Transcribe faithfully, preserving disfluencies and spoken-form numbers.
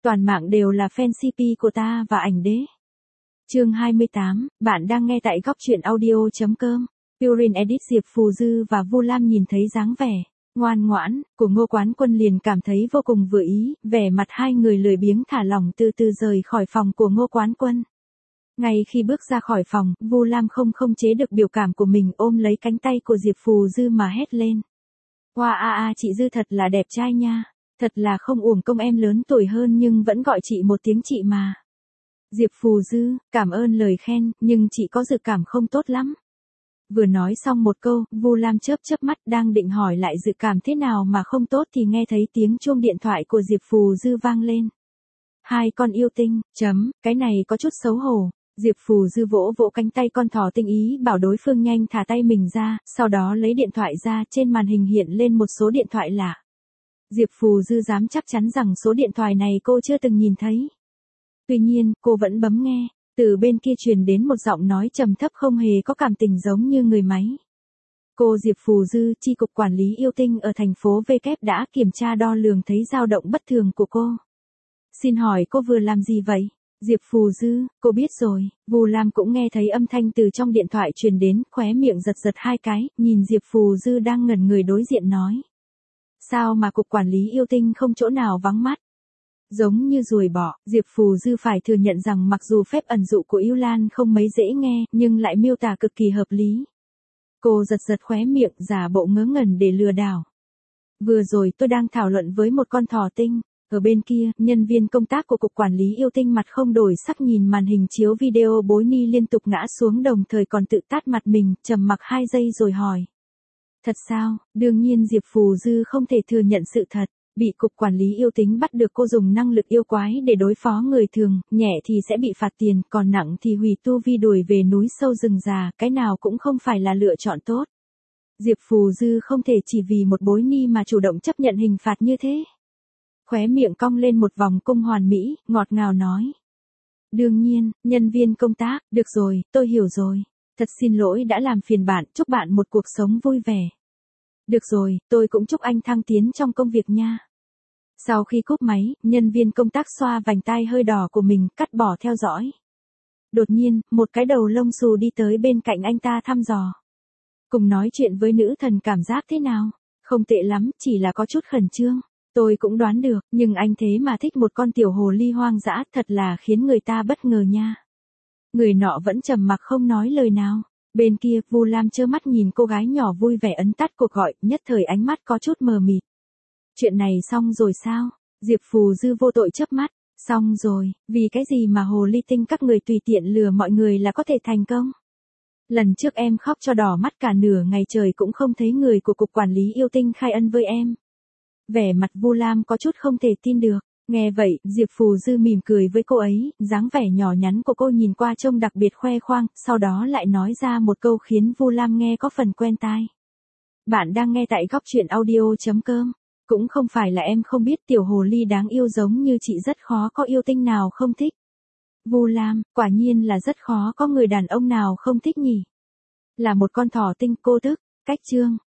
Toàn mạng đều là fan xê pê của ta và ảnh đế. Chương hai mươi tám, bạn đang nghe tại góc truyện audio chấm com. Purin Edit Diệp Phù Dư và Vu Lam nhìn thấy dáng vẻ ngoan ngoãn của Ngô Quán Quân liền cảm thấy vô cùng vừa ý, vẻ mặt hai người lười biếng thả lỏng từ từ rời khỏi phòng của Ngô Quán Quân. Ngay khi bước ra khỏi phòng, Vu Lam không không chế được biểu cảm của mình, ôm lấy cánh tay của Diệp Phù Dư mà hét lên. Wow a a chị Dư thật là đẹp trai nha, thật là không uổng công em lớn tuổi hơn nhưng vẫn gọi chị một tiếng chị mà. Diệp Phù Dư, cảm ơn lời khen, nhưng chị có dự cảm không tốt lắm. Vừa nói xong một câu, Vu Lam chớp chớp mắt đang định hỏi lại dự cảm thế nào mà không tốt thì nghe thấy tiếng chuông điện thoại của Diệp Phù Dư vang lên. Hai con yêu tinh, chấm, cái này có chút xấu hổ. Diệp Phù Dư vỗ vỗ cánh tay con thỏ tinh ý bảo đối phương nhanh thả tay mình ra, sau đó lấy điện thoại ra, trên màn hình hiện lên một số điện thoại lạ. Diệp Phù Dư dám chắc chắn rằng số điện thoại này cô chưa từng nhìn thấy. Tuy nhiên, cô vẫn bấm nghe, từ bên kia truyền đến một giọng nói trầm thấp không hề có cảm tình giống như người máy. Cô Diệp Phù Dư, chi cục quản lý yêu tinh ở thành phố V Kép đã kiểm tra đo lường thấy dao động bất thường của cô. Xin hỏi cô vừa làm gì vậy? Diệp Phù Dư, cô biết rồi. Vu Lam cũng nghe thấy âm thanh từ trong điện thoại truyền đến, khóe miệng giật giật hai cái, nhìn Diệp Phù Dư đang ngẩn người đối diện nói. Sao mà cục quản lý yêu tinh không chỗ nào vắng mắt? Giống như ruồi bọ, Diệp Phù Dư phải thừa nhận rằng mặc dù phép ẩn dụ của Yêu Lan không mấy dễ nghe, nhưng lại miêu tả cực kỳ hợp lý. Cô giật giật khóe miệng, giả bộ ngớ ngẩn để lừa đảo. Vừa rồi tôi đang thảo luận với một con thỏ tinh. Ở bên kia, nhân viên công tác của cục quản lý yêu tinh mặt không đổi sắc nhìn màn hình chiếu video bối ni liên tục ngã xuống đồng thời còn tự tát mặt mình, trầm mặc hai giây rồi hỏi. Thật sao? Đương nhiên Diệp Phù Dư không thể thừa nhận sự thật. Bị cục quản lý yêu tính bắt được cô dùng năng lực yêu quái để đối phó người thường, nhẹ thì sẽ bị phạt tiền, còn nặng thì hủy tu vi đuổi về núi sâu rừng già, cái nào cũng không phải là lựa chọn tốt. Diệp Phù Dư không thể chỉ vì một bối ni mà chủ động chấp nhận hình phạt như thế. Khóe miệng cong lên một vòng cung hoàn mỹ, ngọt ngào nói. Đương nhiên, nhân viên công tác, được rồi, tôi hiểu rồi. Thật xin lỗi đã làm phiền bạn, chúc bạn một cuộc sống vui vẻ. Được rồi, tôi cũng chúc anh thăng tiến trong công việc nha. Sau khi cúp máy, nhân viên công tác xoa vành tai hơi đỏ của mình, cắt bỏ theo dõi. Đột nhiên, một cái đầu lông xù đi tới bên cạnh anh ta thăm dò. Cùng nói chuyện với nữ thần cảm giác thế nào? Không tệ lắm, chỉ là có chút khẩn trương. Tôi cũng đoán được, nhưng anh thế mà thích một con tiểu hồ ly hoang dã thật là khiến người ta bất ngờ nha. Người nọ vẫn trầm mặc không nói lời nào. Bên kia, Vu Lam trơ mắt nhìn cô gái nhỏ vui vẻ ấn tắt cuộc gọi, nhất thời ánh mắt có chút mờ mịt. Chuyện này xong rồi sao? Diệp Phù Dư vô tội chớp mắt. Xong rồi, vì cái gì mà hồ ly tinh các người tùy tiện lừa mọi người là có thể thành công? Lần trước em khóc cho đỏ mắt cả nửa ngày trời cũng không thấy người của cục quản lý yêu tinh khai ân với em. Vẻ mặt Vu Lam có chút không thể tin được. Nghe vậy, Diệp Phù Dư mỉm cười với cô ấy, dáng vẻ nhỏ nhắn của cô nhìn qua trông đặc biệt khoe khoang, sau đó lại nói ra một câu khiến Vu Lam nghe có phần quen tai. Bạn đang nghe tại góc truyện audio chấm com. Cũng không phải là em không biết tiểu hồ ly đáng yêu giống như chị rất khó có yêu tinh nào không thích. Vu Lam, quả nhiên là rất khó có người đàn ông nào không thích nhỉ. Là một con thỏ tinh cô tức, cách chương.